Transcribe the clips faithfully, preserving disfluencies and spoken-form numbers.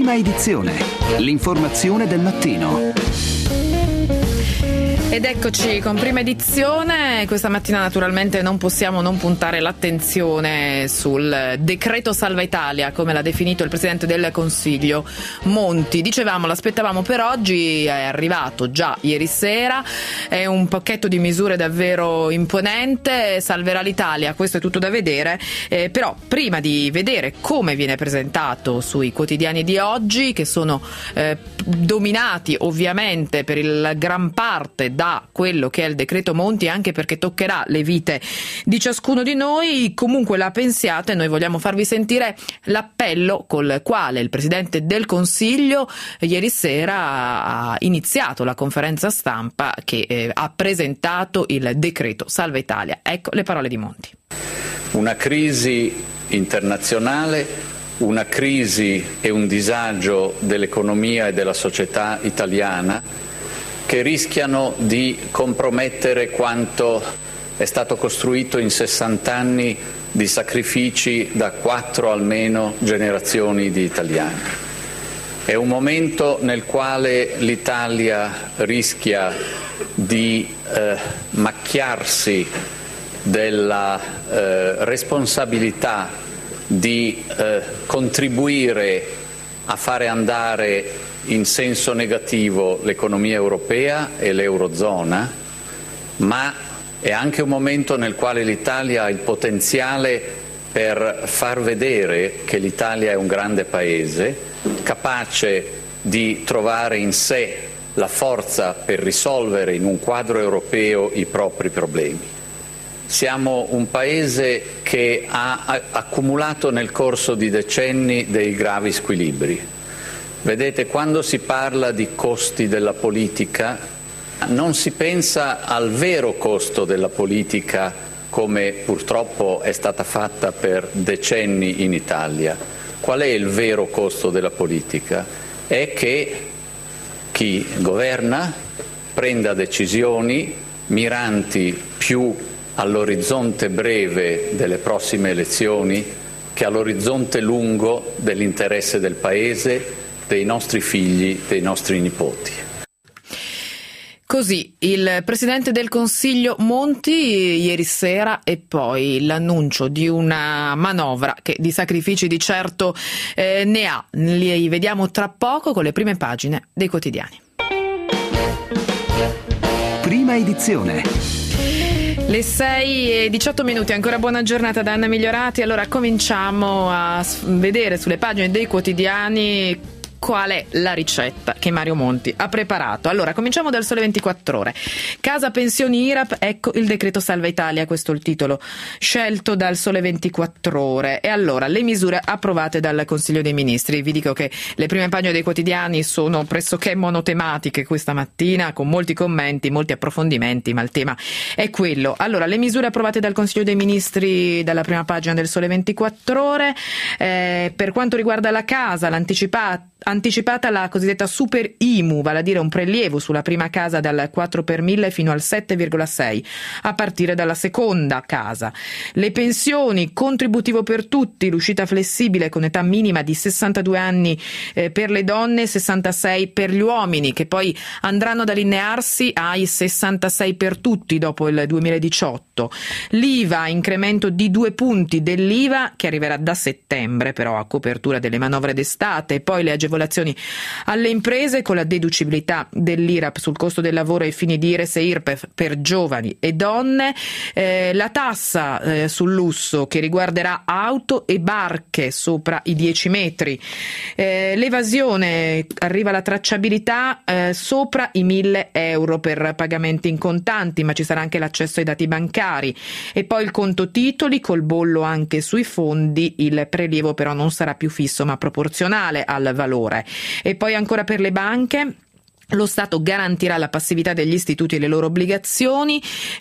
Prima edizione. L'informazione del mattino. Ed eccoci con Prima Edizione. Questa mattina naturalmente non possiamo non puntare l'attenzione sul decreto Salva Italia, come l'ha definito il Presidente del Consiglio Monti. Dicevamo, l'aspettavamo per oggi, è arrivato già ieri sera, è un pacchetto di misure davvero imponente, salverà l'Italia, questo è tutto da vedere, eh, però prima di vedere come viene presentato sui quotidiani di oggi, che sono eh, dominati ovviamente per il gran parte da quello che è il decreto Monti, anche perché toccherà le vite di ciascuno di noi, comunque la pensiate, noi vogliamo farvi sentire l'appello col quale il Presidente del Consiglio ieri sera ha iniziato la conferenza stampa che eh, ha presentato il decreto Salva Italia. Ecco le parole di Monti. Una crisi internazionale, una crisi e un disagio dell'economia e della società italiana che rischiano di compromettere quanto è stato costruito in sessanta anni di sacrifici da quattro almeno generazioni di italiani. È un momento nel quale l'Italia rischia di eh, macchiarsi della eh, responsabilità di eh, contribuire a fare andare in senso negativo l'economia europea e l'Eurozona, ma è anche un momento nel quale l'Italia ha il potenziale per far vedere che l'Italia è un grande paese, capace di trovare in sé la forza per risolvere in un quadro europeo i propri problemi. Siamo un paese che ha accumulato nel corso di decenni dei gravi squilibri. Vedete, quando si parla di costi della politica non si pensa al vero costo della politica come purtroppo è stata fatta per decenni in Italia. Qual è il vero costo della politica? È che chi governa prenda decisioni miranti più all'orizzonte breve delle prossime elezioni che all'orizzonte lungo dell'interesse del Paese, dei nostri figli, dei nostri nipoti. Così il Presidente del Consiglio Monti ieri sera, e poi l'annuncio di una manovra che di sacrifici di certo eh, ne ha. Li vediamo tra poco con le prime pagine dei quotidiani. Prima Edizione. Le sei e diciotto minuti, ancora buona giornata da Anna Migliorati. Allora cominciamo a vedere sulle pagine dei quotidiani qual è la ricetta che Mario Monti ha preparato. Allora, cominciamo dal Sole ventiquattro Ore. Casa pensioni I R A P, ecco il decreto Salva Italia, questo è il titolo scelto dal Sole ventiquattro Ore. E allora, le misure approvate dal Consiglio dei Ministri. Vi dico che le prime pagine dei quotidiani sono pressoché monotematiche questa mattina, con molti commenti, molti approfondimenti, ma il tema è quello. Allora, le misure approvate dal Consiglio dei Ministri dalla prima pagina del Sole ventiquattro Ore. Eh, per quanto riguarda la casa, l'anticipata anticipata la cosiddetta super I M U, vale a dire un prelievo sulla prima casa dal quattro per mille fino al sette virgola sei a partire dalla seconda casa. Le pensioni, contributivo per tutti, l'uscita flessibile con età minima di sessantadue anni eh, per le donne, sessantasei per gli uomini, che poi andranno ad allinearsi ai sessantasei per tutti dopo il duemiladiciotto. L'I V A, incremento di due punti dell'I V A che arriverà da settembre però a copertura delle manovre d'estate, e poi le agevolazioni alle imprese con la deducibilità dell'I R A P sul costo del lavoro ai fini di I R E S e I R P E F per giovani e donne, eh, la tassa eh, sul lusso che riguarderà auto e barche sopra i dieci metri, eh, l'evasione, arriva la tracciabilità eh, sopra i mille euro per pagamenti in contanti, ma ci sarà anche l'accesso ai dati bancari, e poi il conto titoli col bollo anche sui fondi, il prelievo però non sarà più fisso ma proporzionale al valore. E poi ancora per le banche Lo Stato garantirà la passività degli istituti e le loro obbligazioni,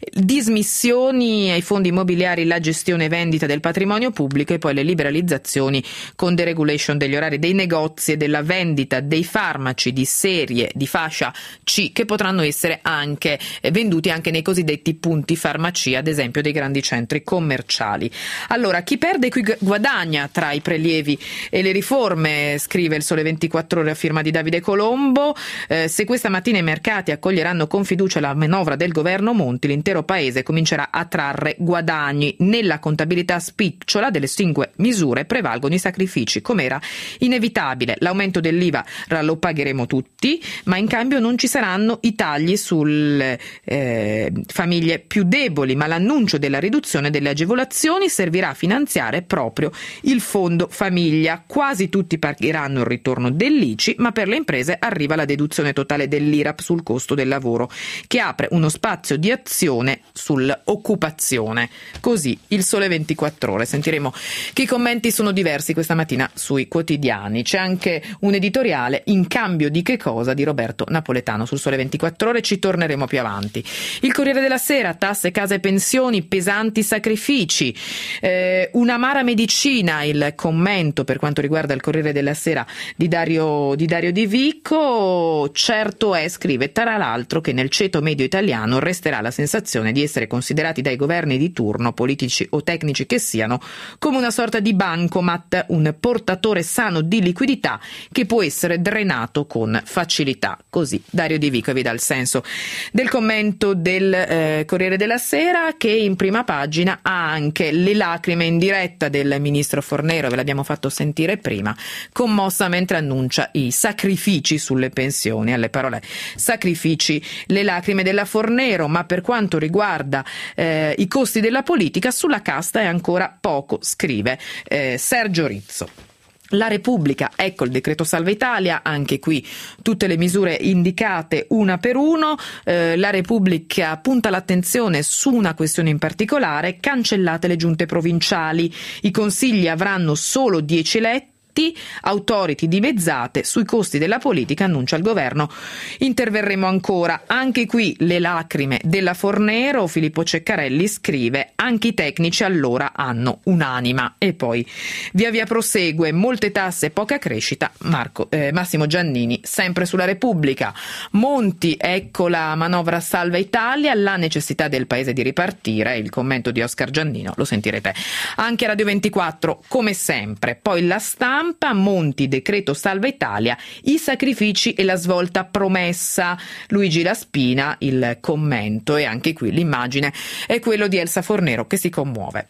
dismissioni ai fondi immobiliari, la gestione e vendita del patrimonio pubblico e poi le liberalizzazioni con deregulation degli orari dei negozi e della vendita dei farmaci di serie di fascia C, che potranno essere anche venduti anche nei cosiddetti punti farmacia, ad esempio dei grandi centri commerciali. Allora, chi perde qui guadagna tra i prelievi e le riforme, scrive il Sole ventiquattro Ore a firma di Davide Colombo. Eh, Se questa mattina i mercati accoglieranno con fiducia la manovra del governo Monti, l'intero paese comincerà a trarre guadagni. Nella contabilità spicciola delle singole misure prevalgono i sacrifici, come era inevitabile. L'aumento dell'I V A lo pagheremo tutti, ma in cambio non ci saranno i tagli sulle eh, famiglie più deboli, ma l'annuncio della riduzione delle agevolazioni servirà a finanziare proprio il fondo famiglia. Quasi tutti pagheranno il ritorno dell'I C I, ma per le imprese arriva la deduzione totale dell'I R A P sul costo del lavoro, che apre uno spazio di azione sull'occupazione. Così il Sole ventiquattro Ore. Sentiremo che i commenti sono diversi questa mattina sui quotidiani. C'è anche un editoriale, In cambio di che cosa, di Roberto Napoletano sul Sole ventiquattro Ore. Ci torneremo più avanti. Il Corriere della Sera, tasse, case e pensioni, pesanti sacrifici, eh, un'amara medicina, il commento per quanto riguarda il Corriere della Sera di Dario di, Dario Di Vico. Certo è, scrive, tra l'altro, che nel ceto medio italiano resterà la sensazione di essere considerati dai governi di turno, politici o tecnici che siano, come una sorta di bancomat, un portatore sano di liquidità che può essere drenato con facilità. Così Dario Di Vico vi dà il senso del commento del eh, Corriere della Sera, che in prima pagina ha anche le lacrime in diretta del ministro Fornero, ve l'abbiamo fatto sentire prima, commossa mentre annuncia i sacrifici sulle pensioni. Alle parole sacrifici, le lacrime della Fornero, ma per quanto riguarda eh, i costi della politica, sulla casta è ancora poco, scrive eh, Sergio Rizzo. La Repubblica, ecco il decreto Salva Italia, anche qui tutte le misure indicate una per uno. Eh, la Repubblica punta l'attenzione su una questione in particolare: cancellate le giunte provinciali, i consigli avranno solo dieci eletti. Authority dimezzate, sui costi della politica annuncia il governo. Interverremo ancora. Anche qui le lacrime della Fornero. Filippo Ceccarelli scrive: anche i tecnici allora hanno un'anima. E poi via via prosegue: molte tasse, poca crescita. Marco, eh, Massimo Giannini, sempre sulla Repubblica. Monti, ecco la manovra Salva Italia, la necessità del paese di ripartire. Il commento di Oscar Giannino lo sentirete anche a Radio ventiquattro, come sempre. Poi La Stampa, Monti, decreto Salva Italia, i sacrifici e la svolta promessa. Luigi La Spina, il commento, e anche qui l'immagine è quello di Elsa Fornero che si commuove.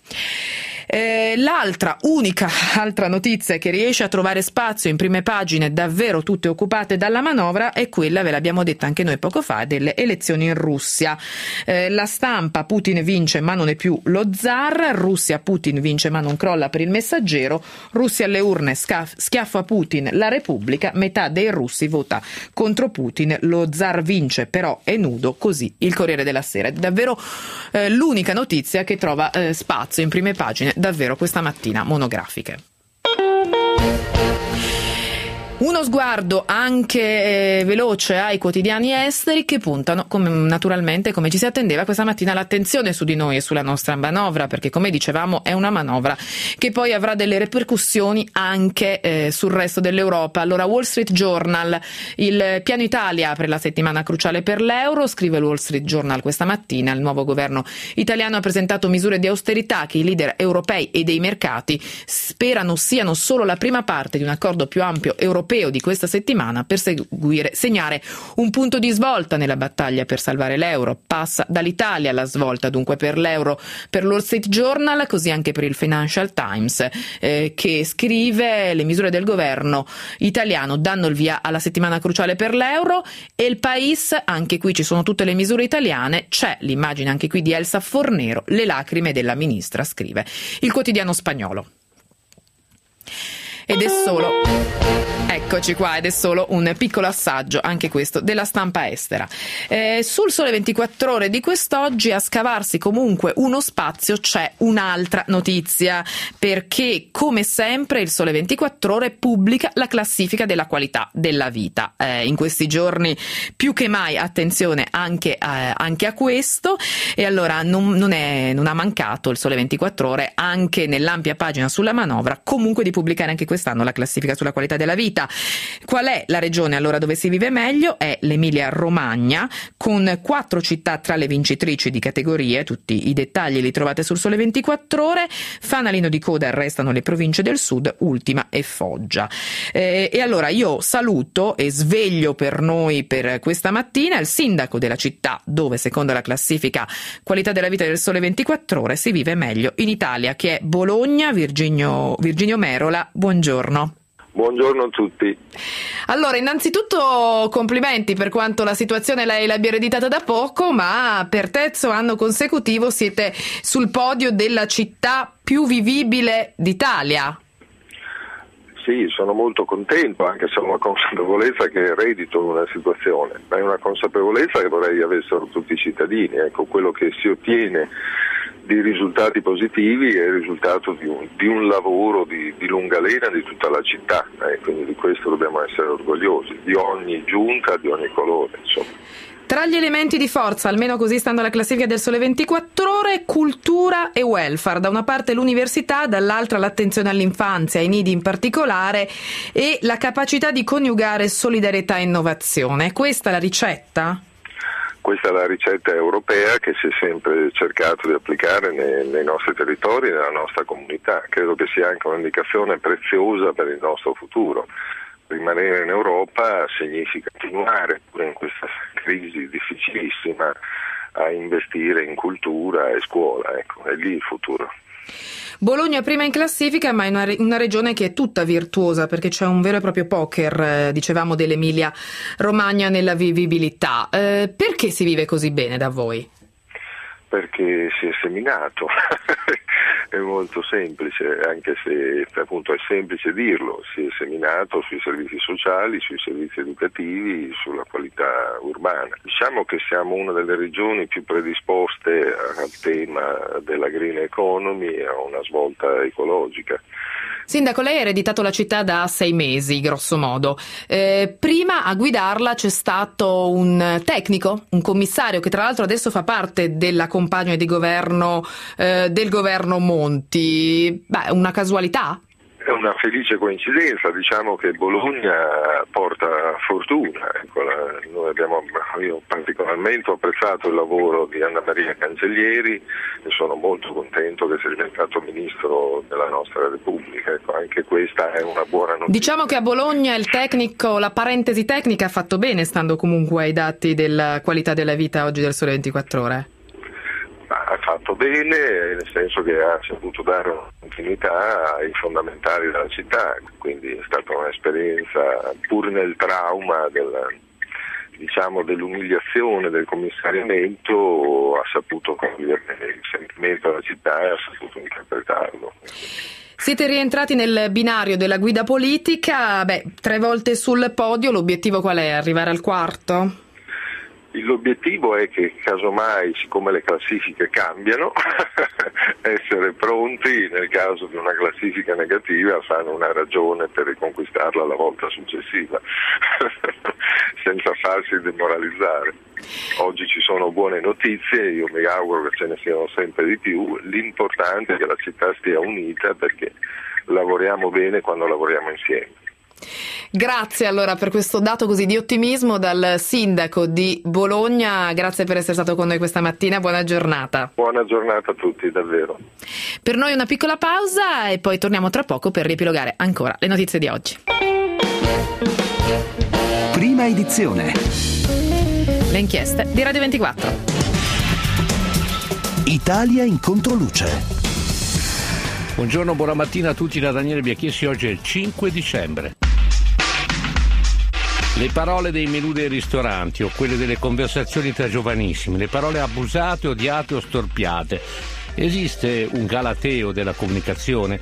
Eh, l'altra, unica altra notizia che riesce a trovare spazio in prime pagine davvero tutte occupate dalla manovra è quella, ve l'abbiamo detta anche noi poco fa, delle elezioni in Russia. Eh, La Stampa, Putin vince ma non è più lo zar. Russia, Putin vince ma non crolla per il Messaggero. Russia alle urne, scaf- schiaffo a Putin, la Repubblica, metà dei russi vota contro Putin, lo zar vince però è nudo, così il Corriere della Sera. È davvero eh, l'unica notizia che trova eh, spazio in prime pagine davvero questa mattina monografiche. Uno sguardo anche eh, veloce ai quotidiani esteri che puntano, come, naturalmente, come ci si attendeva questa mattina, l'attenzione su di noi e sulla nostra manovra, perché come dicevamo è una manovra che poi avrà delle ripercussioni anche eh, sul resto dell'Europa. Allora, Wall Street Journal, il piano Italia apre la settimana cruciale per l'euro, scrive il Wall Street Journal questa mattina. Il nuovo governo italiano ha presentato misure di austerità che i leader europei e dei mercati sperano siano solo la prima parte di un accordo più ampio europeo di questa settimana per seguire, segnare un punto di svolta nella battaglia per salvare l'euro. Passa dall'Italia la svolta dunque per l'euro per l'Wall Street Journal, così anche per il Financial Times, eh, che scrive: le misure del governo italiano danno il via alla settimana cruciale per l'euro. E il País, anche qui ci sono tutte le misure italiane, c'è l'immagine anche qui di Elsa Fornero, le lacrime della ministra, scrive il quotidiano spagnolo. Ed è solo, eccoci qua, ed è solo un piccolo assaggio, anche questo, della stampa estera. Eh, sul Sole ventiquattro Ore di quest'oggi, a scavarsi comunque uno spazio, c'è un'altra notizia, perché come sempre il Sole ventiquattro Ore pubblica la classifica della qualità della vita. Eh, in questi giorni più che mai attenzione anche a, anche a questo, e allora non, non, è, non ha mancato il Sole ventiquattro Ore anche nell'ampia pagina sulla manovra comunque di pubblicare anche quest'anno la classifica sulla qualità della vita. Qual è la regione allora dove si vive meglio? È l'Emilia Romagna, con quattro città tra le vincitrici di categorie. Tutti i dettagli li trovate sul Sole ventiquattro Ore. Fanalino di coda restano le province del sud, Ultima e Foggia. Eh, e allora io saluto e sveglio per noi per questa mattina il sindaco della città dove, secondo la classifica qualità della vita del Sole ventiquattro Ore, si vive meglio in Italia, che è Bologna. Virginio, Virginio Merola, buongiorno. Buongiorno a tutti. Allora, innanzitutto complimenti per quanto la situazione lei l'abbia ereditata da poco, ma per terzo anno consecutivo siete sul podio della città più vivibile d'Italia. Sì, sono molto contento, anche se ho una consapevolezza che eredito una situazione, ma è una consapevolezza che vorrei avessero tutti i cittadini. Ecco, quello che si ottiene di risultati positivi è il risultato di un, di un lavoro di, di lunga lena di tutta la città, eh, quindi di questo dobbiamo essere orgogliosi, di ogni giunta, di ogni colore, insomma. Tra gli elementi di forza, almeno così stando alla classifica del Sole ventiquattro Ore, cultura e welfare. Da una parte l'università, dall'altra l'attenzione all'infanzia, ai nidi in particolare, e la capacità di coniugare solidarietà e innovazione. Questa è la ricetta? Questa è la ricetta europea che si è sempre cercato di applicare nei, nei nostri territori e nella nostra comunità. Credo che sia anche un'indicazione preziosa per il nostro futuro. Rimanere in Europa significa continuare pure in questa crisi difficilissima a investire in cultura e scuola, ecco, è lì il futuro. Bologna prima in classifica, ma è una, una regione che è tutta virtuosa, perché c'è un vero e proprio poker, eh, dicevamo, dell'Emilia Romagna nella vivibilità. Eh, perché si vive così bene da voi? Perché si è seminato, è molto semplice, anche se appunto è semplice dirlo, si è seminato sui servizi sociali, sui servizi educativi, sulla qualità urbana. Diciamo che siamo una delle regioni più predisposte al tema della green economy e a una svolta ecologica. Sindaco, lei ha ereditato la città da sei mesi, grosso modo. Eh, prima a guidarla c'è stato un tecnico, un commissario, che tra l'altro adesso fa parte della compagine di governo eh, del governo Monti. Beh, una casualità? È una felice coincidenza, diciamo che Bologna porta fortuna. Ecco, la, noi abbiamo, io particolarmente ho apprezzato il lavoro di Anna Maria Cancellieri e sono molto contento che sia diventato ministro della nostra Repubblica. Ecco, anche questa è una buona notizia. Diciamo che a Bologna il tecnico, la parentesi tecnica ha fatto bene, stando comunque ai dati della qualità della vita oggi del Sole ventiquattro Ore. Ha fatto bene, nel senso che ha saputo dare una continuità ai fondamentali della città, quindi è stata un'esperienza, pur nel trauma della, diciamo, dell'umiliazione del commissariamento, ha saputo cogliere il sentimento della città e ha saputo interpretarlo. Siete rientrati nel binario della guida politica, beh, tre volte sul podio, l'obiettivo qual è? Arrivare al quarto? L'obiettivo è che casomai, siccome le classifiche cambiano, essere pronti nel caso di una classifica negativa a fare una ragione per riconquistarla la volta successiva, senza farsi demoralizzare. Oggi ci sono buone notizie, io mi auguro che ce ne siano sempre di più. L'importante è che la città stia unita, perché lavoriamo bene quando lavoriamo insieme. Grazie allora per questo dato così di ottimismo dal sindaco di Bologna, grazie per essere stato con noi questa mattina, buona giornata. Buona giornata a tutti, davvero. Per noi una piccola pausa e poi torniamo tra poco per riepilogare ancora le notizie di oggi. Prima edizione. Le inchieste di Radio ventiquattro. Italia in controluce. Buongiorno, buona mattina a tutti da Daniele Biachiessi. Oggi è il cinque dicembre. Le parole dei menù dei ristoranti o quelle delle conversazioni tra giovanissimi, le parole abusate, odiate o storpiate. Esiste un galateo della comunicazione?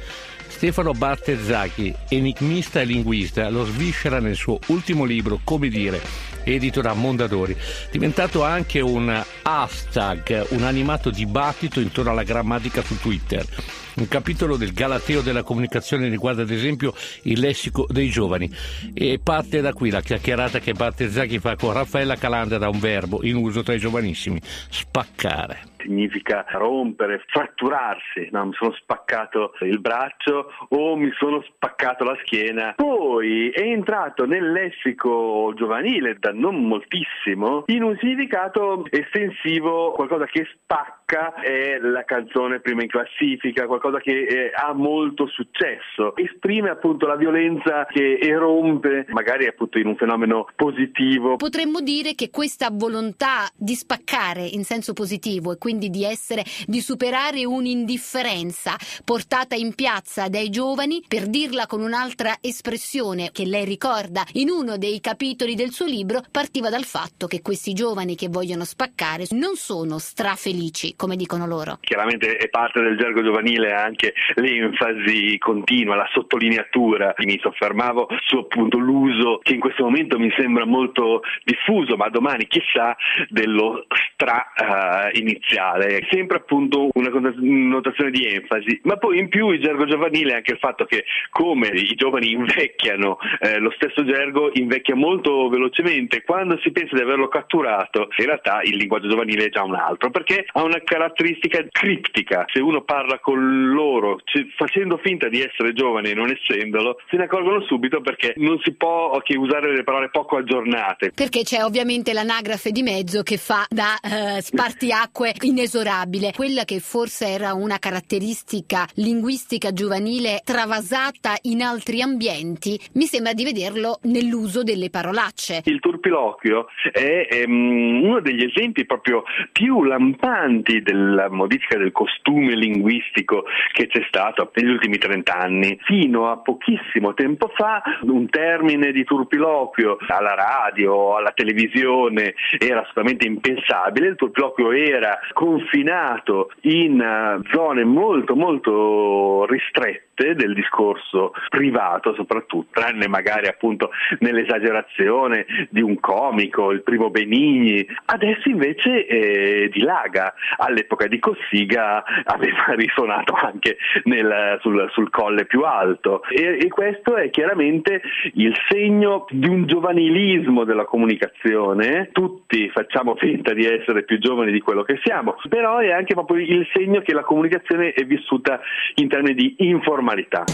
Stefano Bartezzaghi, enigmista e linguista, lo sviscera nel suo ultimo libro, Come dire, edito da Mondadori, diventato anche un hashtag, un animato dibattito intorno alla grammatica su Twitter. Un capitolo del Galateo della comunicazione riguarda ad esempio il lessico dei giovani, e parte da qui la chiacchierata che Bartezzaghi fa con Raffaella Calanda da un verbo in uso tra i giovanissimi: spaccare. Significa rompere, fratturarsi, no? Mi sono spaccato il braccio o mi sono spaccato la schiena. Poi è entrato nel lessico giovanile da non moltissimo in un significato estensivo, qualcosa che spacca, è la canzone prima in classifica, qualcosa che eh, ha molto successo, esprime appunto la violenza che erompe, magari appunto in un fenomeno positivo. Potremmo dire che questa volontà di spaccare in senso positivo e quindi di essere, di superare un'indifferenza portata in piazza dai giovani, per dirla con un'altra espressione che lei ricorda in uno dei capitoli del suo libro, partiva dal fatto che questi giovani che vogliono spaccare non sono strafelici, come dicono loro. Chiaramente è parte del gergo giovanile anche l'enfasi continua, la sottolineatura. Mi soffermavo su appunto l'uso che in questo momento mi sembra molto diffuso, ma domani chissà, dello stra uh, iniziale. È sempre appunto una connotazione di enfasi, ma poi in più il gergo giovanile è anche il fatto che, come i giovani invecchiano, eh, lo stesso gergo invecchia molto velocemente. Quando si pensa di averlo catturato, in realtà il linguaggio giovanile è già un altro, perché ha una caratteristica criptica. Se uno parla con loro c- facendo finta di essere giovane e non essendolo, se ne accorgono subito, perché non si può che usare le parole poco aggiornate. Perché c'è ovviamente l'anagrafe di mezzo che fa da eh, spartiacque inesorabile, quella che forse era una caratteristica linguistica giovanile travasata in altri ambienti. Mi sembra di vederlo nell'uso delle parolacce. Il turpiloquio è um, uno degli esempi proprio più lampanti della modifica del costume linguistico che c'è stato negli ultimi trent'anni. Fino a pochissimo tempo fa un termine di turpiloquio alla radio, alla televisione era assolutamente impensabile. Il turpiloquio era confinato in uh, zone molto molto ristrette del discorso privato, soprattutto, tranne magari appunto nell'esagerazione di un comico, il primo Benigni. Adesso invece eh, dilaga. All'epoca di Cossiga aveva risuonato anche nel, sul, sul colle più alto, e, e questo è chiaramente il segno di un giovanilismo della comunicazione. Tutti facciamo finta di essere più giovani di quello che siamo, però è anche proprio il segno che la comunicazione è vissuta in termini di informalità.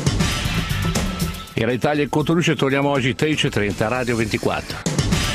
Era Italia in Controluce, torniamo oggi tredici e trenta, Radio ventiquattro.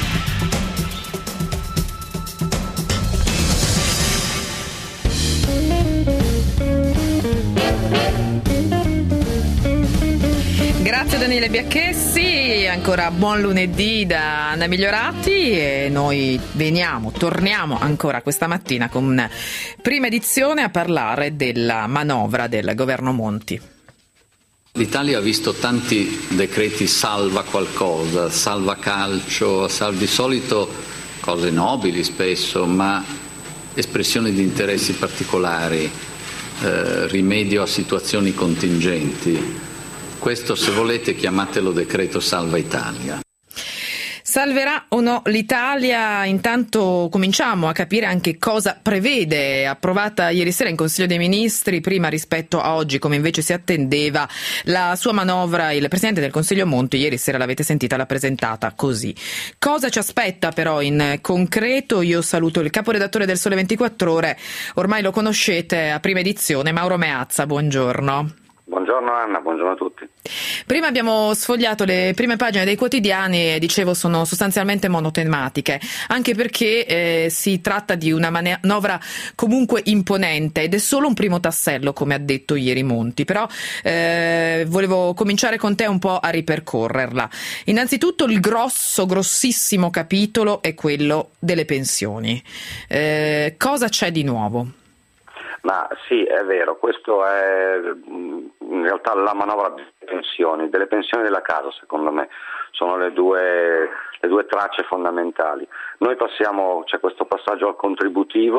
Grazie Daniele Biacchessi, ancora buon lunedì da Anna Migliorati, e noi veniamo, torniamo ancora questa mattina con prima edizione a parlare della manovra del governo Monti. L'Italia ha visto tanti decreti salva qualcosa, salva calcio, salva di solito cose nobili spesso, ma espressioni di interessi particolari, eh, rimedio a situazioni contingenti. Questo, se volete, chiamatelo decreto Salva Italia. Salverà o no l'Italia? Intanto cominciamo a capire anche cosa prevede, approvata ieri sera in Consiglio dei Ministri, prima rispetto a oggi come invece si attendeva, la sua manovra. Il Presidente del Consiglio Monti ieri sera, l'avete sentita, l'ha presentata così. Cosa ci aspetta però in concreto? Io saluto il caporedattore del Sole ventiquattro Ore, ormai lo conoscete, a prima edizione, Mauro Meazza, buongiorno. Buongiorno Anna, buongiorno a tutti. Prima abbiamo sfogliato le prime pagine dei quotidiani e dicevo sono sostanzialmente monotematiche, anche perché eh, si tratta di una manovra comunque imponente ed è solo un primo tassello, come ha detto ieri Monti, però eh, volevo cominciare con te un po' a ripercorrerla. Innanzitutto il grosso, grossissimo capitolo è quello delle pensioni. Eh, cosa c'è di nuovo? Ma sì, è vero, questo è in realtà la manovra delle pensioni, delle pensioni della casa, secondo me, sono le due, le due tracce fondamentali. Noi passiamo, c'è questo passaggio al contributivo,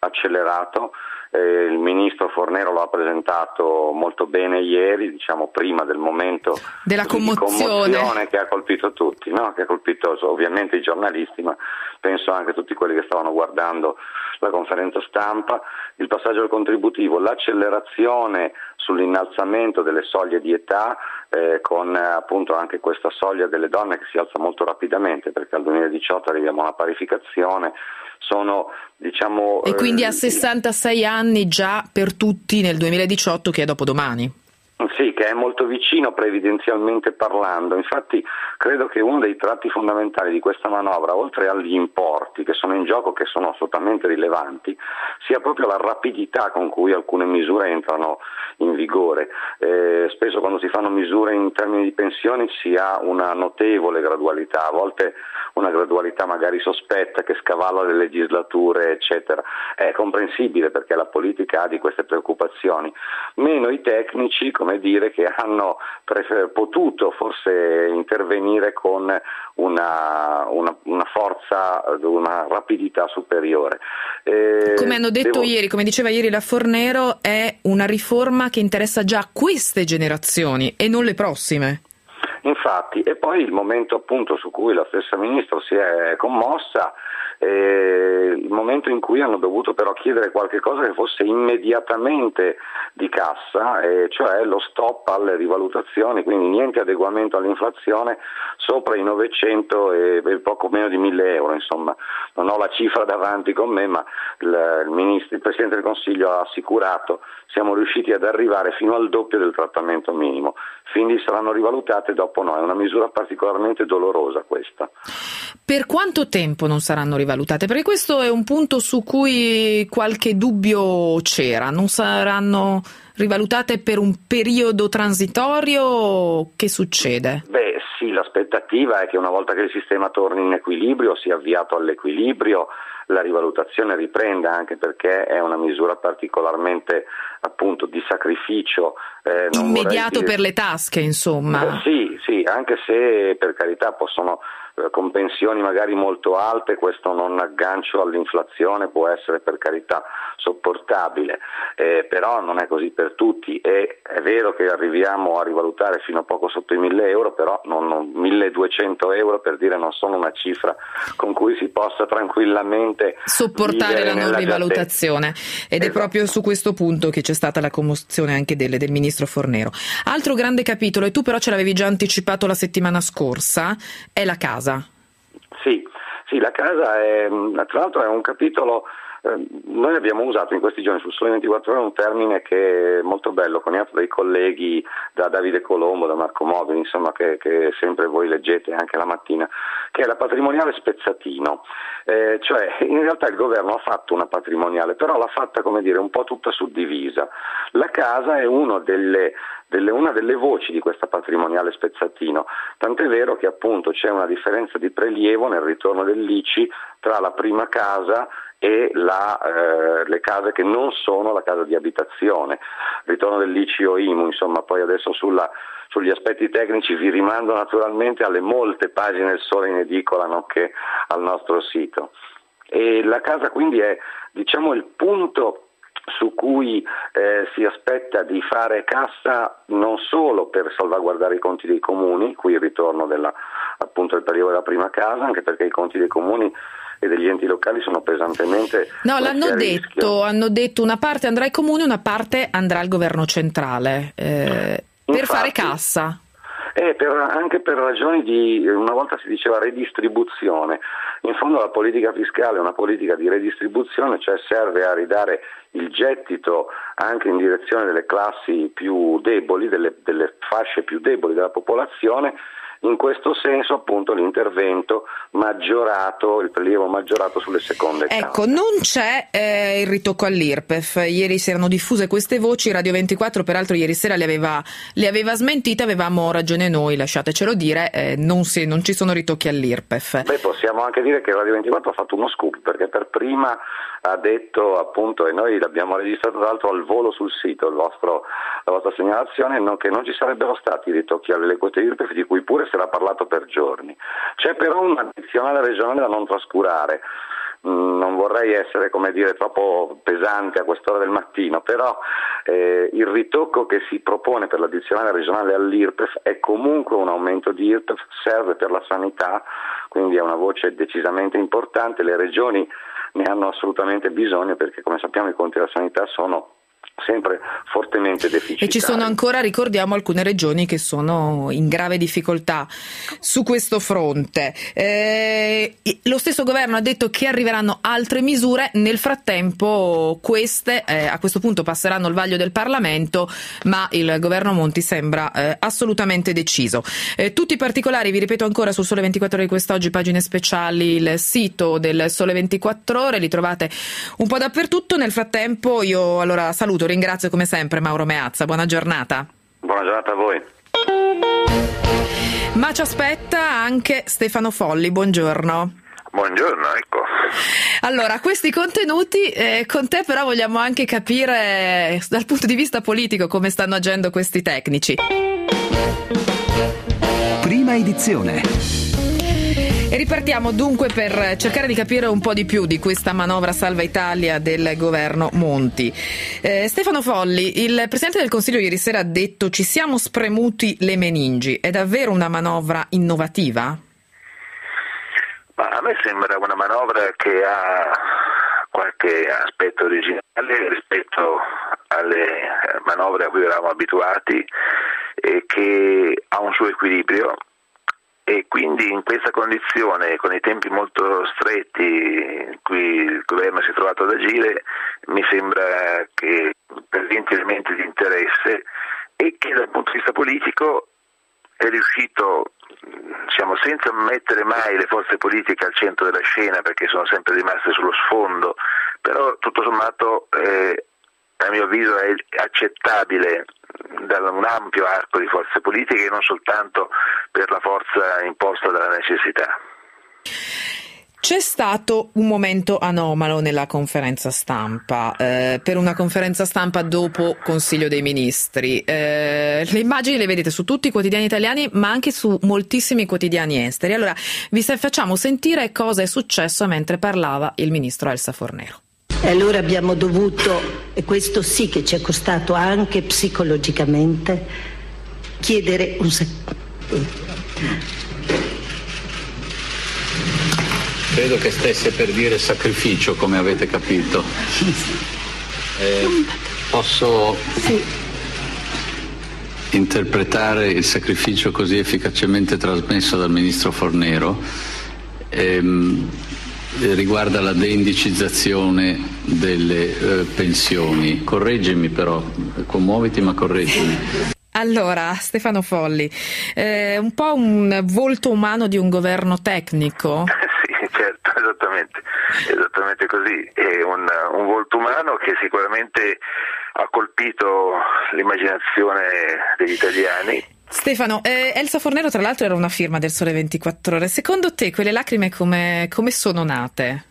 accelerato. Eh, il ministro Fornero lo ha presentato molto bene ieri, diciamo prima del momento della commozione. di commozione che ha colpito tutti, no? Che ha colpito ovviamente i giornalisti, ma penso anche tutti quelli che stavano guardando la conferenza stampa. Il passaggio al contributivo, l'accelerazione sull'innalzamento delle soglie di età, eh, con eh, appunto anche questa soglia delle donne che si alza molto rapidamente, perché al duemiladiciotto arriviamo a una parificazione. Sono, diciamo, e quindi eh, a sessantasei anni già per tutti nel duemiladiciotto, che è dopodomani. Sì, che è molto vicino previdenzialmente parlando. Infatti credo che uno dei tratti fondamentali di questa manovra, oltre agli importi che sono in gioco, che sono assolutamente rilevanti, sia proprio la rapidità con cui alcune misure entrano in vigore. Eh, spesso quando si fanno misure in termini di pensioni si ha una notevole gradualità, a volte una gradualità magari sospetta che scavalla le legislature, eccetera. È comprensibile perché la politica ha di queste preoccupazioni. Meno i tecnici, come dire, che hanno prefer- potuto forse intervenire con una, una, una forza, una rapidità superiore. Eh, come hanno detto devo... ieri, come diceva ieri la Fornero, è una riforma che interessa già queste generazioni e non le prossime. Infatti, e poi il momento appunto su cui la stessa Ministro si è commossa, eh, il momento in cui hanno dovuto però chiedere qualche cosa che fosse immediatamente di cassa, eh, cioè lo stop alle rivalutazioni, quindi niente adeguamento all'inflazione sopra i novecento e poco meno di mille euro, insomma non ho la cifra davanti con me, ma il, il, ministro, il Presidente del Consiglio ha assicurato siamo riusciti ad arrivare fino al doppio del trattamento minimo, quindi saranno rivalutate dopo no, è una misura particolarmente dolorosa questa. Per quanto tempo non saranno rivalutate? Perché questo è un punto su cui qualche dubbio c'era, non saranno rivalutate per un periodo transitorio? Che succede? Beh sì, l'aspettativa è che una volta che il sistema torni in equilibrio, sia avviato all'equilibrio, la rivalutazione riprenda, anche perché è una misura particolarmente appunto di sacrificio. Eh, non immediato dire... per le tasche, insomma. Eh, sì, sì, anche se per carità possono eh, con pensioni magari molto alte questo non aggancio all'inflazione può essere per carità sopportabile, eh, però non è così per tutti e è vero che arriviamo a rivalutare fino a poco sotto i mille euro, però non, non milleduecento euro per dire non sono una cifra con cui si possa tranquillamente sopportare la non rivalutazione ed esatto. È proprio su questo punto che c'è stata la commozione anche del, del ministro Fornero. Altro grande capitolo, e tu però ce l'avevi già anticipato la settimana scorsa, è la casa. Sì, sì, la casa è, tra l'altro è un capitolo. Noi abbiamo usato in questi giorni sul Sole ventiquattro Ore un termine che è molto bello, coniato dai colleghi, da Davide Colombo, da Marco Modeni, insomma che, che sempre voi leggete anche la mattina, che è la patrimoniale spezzatino. Eh, cioè in realtà il governo ha fatto una patrimoniale, però l'ha fatta come dire un po' tutta suddivisa. La casa è uno delle Delle, una delle voci di questa patrimoniale spezzatino, tant'è vero che appunto c'è una differenza di prelievo nel ritorno dell'I C I tra la prima casa e la, eh, le case che non sono la casa di abitazione, ritorno dell'I C I o I M U, insomma poi adesso sulla, sugli aspetti tecnici vi rimando naturalmente alle molte pagine del Sole in edicola nonché al nostro sito. E la casa quindi è diciamo il punto su cui eh, si aspetta di fare cassa non solo per salvaguardare i conti dei comuni, qui il ritorno della, appunto del periodo della prima casa, anche perché i conti dei comuni e degli enti locali sono pesantemente no l'hanno detto rischio. hanno detto una parte andrà ai comuni, una parte andrà al governo centrale eh, per Infatti, fare cassa. Eh, per, anche per ragioni di, una volta si diceva redistribuzione, in fondo la politica fiscale è una politica di redistribuzione, cioè serve a ridare il gettito anche in direzione delle classi più deboli, delle, delle fasce più deboli della popolazione. In questo senso appunto l'intervento maggiorato, il prelievo maggiorato sulle seconde case. Ecco, non c'è eh, il ritocco all'I R P E F, ieri si erano diffuse queste voci, Radio ventiquattro peraltro ieri sera le aveva, le aveva smentite, avevamo ragione noi, lasciatecelo dire, eh, non, si, non ci sono ritocchi all'I R P E F. Beh, possiamo anche dire che Radio ventiquattro ha fatto uno scoop, perché per prima ha detto appunto, e noi l'abbiamo registrato tra l'altro al volo sul sito, il vostro, la vostra segnalazione, non, che non ci sarebbero stati ritocchi alle quote I R P E F, di cui pure si era parlato per giorni. C'è però un'addizionale regionale da non trascurare. non vorrei essere, come dire, troppo pesante a quest'ora del mattino, però eh, il ritocco che si propone per l'addizionale regionale all'I R P E F è comunque un aumento di I R P E F, serve per la sanità, quindi è una voce decisamente importante. Le regioni ne hanno assolutamente bisogno perché, come sappiamo, i conti della sanità sono sempre fortemente deficitari. E ci sono ancora, ricordiamo, alcune regioni che sono in grave difficoltà su questo fronte. Eh, lo stesso governo ha detto che arriveranno altre misure, nel frattempo queste eh, a questo punto passeranno il vaglio del Parlamento, ma il governo Monti sembra eh, assolutamente deciso. Eh, tutti i particolari, vi ripeto ancora, sul Sole ventiquattro Ore di quest'oggi, pagine speciali, il sito del Sole ventiquattro Ore, li trovate un po' dappertutto. Nel frattempo io allora saluto, ringrazio come sempre Mauro Meazza, buona giornata. Buona giornata a voi. Ma ci aspetta anche Stefano Folli, buongiorno. Buongiorno, ecco. Allora, questi contenuti, eh, con te però vogliamo anche capire dal punto di vista politico come stanno agendo questi tecnici. Prima edizione. E ripartiamo dunque per cercare di capire un po' di più di questa manovra Salva Italia del governo Monti. Eh, Stefano Folli, il Presidente del Consiglio ieri sera ha detto: ci siamo spremuti le meningi. È davvero una manovra innovativa? Ma a me sembra una manovra che ha qualche aspetto originale rispetto alle manovre a cui eravamo abituati e che ha un suo equilibrio. E quindi in questa condizione, con i tempi molto stretti in cui il governo si è trovato ad agire, mi sembra che presenti elementi di interesse e che dal punto di vista politico è riuscito, diciamo, senza mettere mai le forze politiche al centro della scena, perché sono sempre rimaste sullo sfondo, però tutto sommato eh, a mio avviso è accettabile da un ampio arco di forze politiche e non soltanto per la forza imposta dalla necessità. C'è stato un momento anomalo nella conferenza stampa, eh, per una conferenza stampa dopo Consiglio dei Ministri. Eh, le immagini le vedete su tutti i quotidiani italiani, ma anche su moltissimi quotidiani esteri. Allora, vi facciamo sentire cosa è successo mentre parlava il ministro Elsa Fornero. E allora abbiamo dovuto, e questo sì che ci è costato anche psicologicamente, chiedere un sacrificio. Credo che stesse per dire sacrificio, come avete capito. Eh, posso Sì. interpretare il sacrificio così efficacemente trasmesso dal ministro Fornero? Ehm, riguarda la deindicizzazione delle eh, pensioni. Correggimi però, commuoviti ma correggimi. Allora, Stefano Folli, eh, un po' un volto umano di un governo tecnico? Sì, certo, esattamente, esattamente così. È un, un volto umano che sicuramente ha colpito l'immaginazione degli italiani. Stefano, eh, Elsa Fornero tra l'altro era una firma del Sole ventiquattro Ore. Secondo te quelle lacrime come, come sono nate?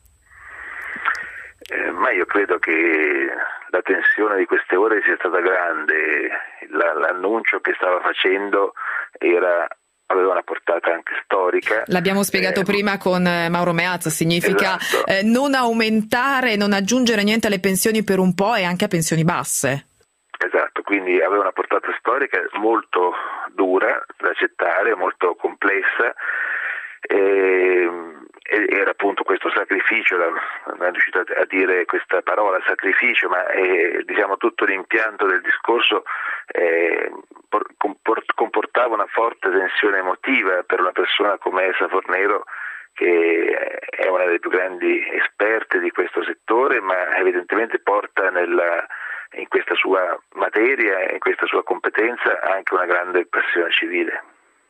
Eh, ma io credo che la tensione di queste ore sia stata grande, la, l'annuncio che stava facendo era, aveva una portata anche storica. L'abbiamo spiegato eh, prima con Mauro Meazza, significa esatto. eh, non aumentare, non aggiungere niente alle pensioni per un po' e anche a pensioni basse. Esatto, quindi aveva una portata storica molto dura da accettare, molto complessa, e, e era appunto questo sacrificio, non è riuscito a dire questa parola sacrificio, ma è, diciamo, tutto l'impianto del discorso eh, comportava una forte tensione emotiva per una persona come Elsa Fornero, che è una delle più grandi esperte di questo settore, ma evidentemente porta nella in questa sua materia, in questa sua competenza, anche una grande passione civile.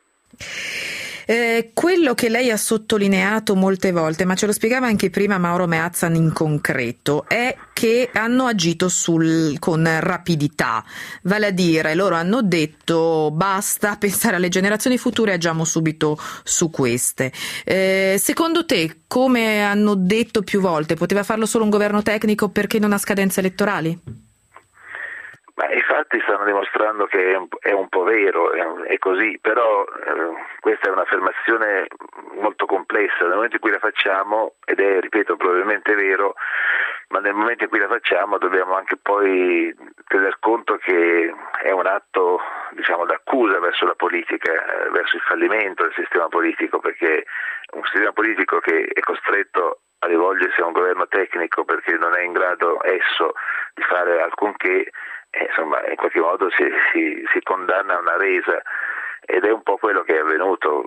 Eh, quello che lei ha sottolineato molte volte, ma ce lo spiegava anche prima Mauro Meazza in concreto, è che hanno agito sul, con rapidità, vale a dire loro hanno detto basta pensare alle generazioni future, agiamo subito su queste. Eh, secondo te, come hanno detto più volte, poteva farlo solo un governo tecnico perché non ha scadenze elettorali? Ma i fatti stanno dimostrando che è un, è un po' vero, è, è così, però eh, questa è un'affermazione molto complessa. Nel momento in cui la facciamo, ed è, ripeto, probabilmente vero, ma nel momento in cui la facciamo dobbiamo anche poi tener conto che è un atto, diciamo, d'accusa verso la politica, eh, verso il fallimento del sistema politico, perché un sistema politico che è costretto a rivolgersi a un governo tecnico perché non è in grado esso di fare alcunché, eh, insomma, in qualche modo si, si, si condanna a una resa, ed è un po' quello che è avvenuto.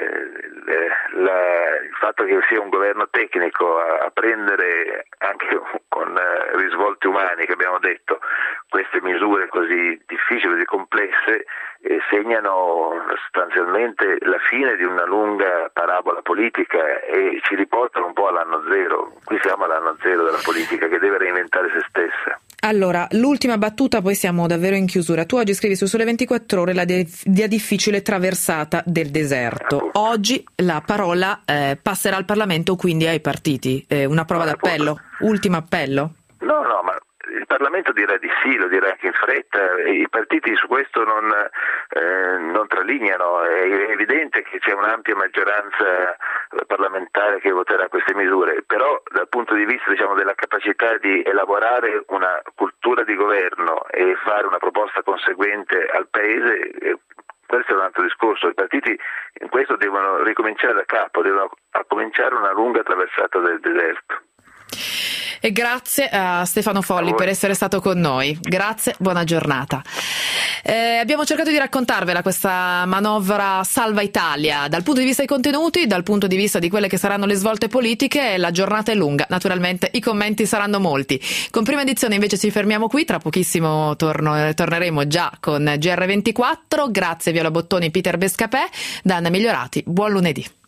Eh, la, il fatto che sia un governo tecnico a, a prendere anche con eh, risvolti umani, che abbiamo detto, queste misure così difficili, così complesse, eh, segnano sostanzialmente la fine di una lunga parabola politica e ci riportano un po' all'anno zero. Qui siamo all'anno zero della politica, che deve reinventare se stessa. Allora, l'ultima battuta, poi siamo davvero in chiusura. Tu oggi scrivi su Sole ventiquattro Ore la, de- la difficile traversata del deserto. Oggi la parola eh, passerà al Parlamento, quindi ai partiti. Eh, una prova d'appello? Ultimo appello? No, no, ma il Parlamento dirà di sì, lo dirà anche in fretta. I partiti su questo non, eh, non tralignano. È evidente che c'è un'ampia maggioranza parlamentare che voterà queste misure, però dal punto di vista, diciamo, della capacità di elaborare una cultura di governo e fare una proposta conseguente al Paese, eh, questo è un altro discorso. I partiti in questo devono ricominciare da capo, devono cominciare una lunga traversata del deserto. E grazie a Stefano Folli a per essere stato con noi. Grazie, buona giornata. Eh, abbiamo cercato di raccontarvela questa manovra Salva Italia dal punto di vista dei contenuti, dal punto di vista di quelle che saranno le svolte politiche. La giornata è lunga, naturalmente i commenti saranno molti. Con Prima Edizione invece ci fermiamo qui, tra pochissimo torno, torneremo già con G R ventiquattro. Grazie Viola Bottoni, Peter Bescapè, da Anna Migliorati, buon lunedì.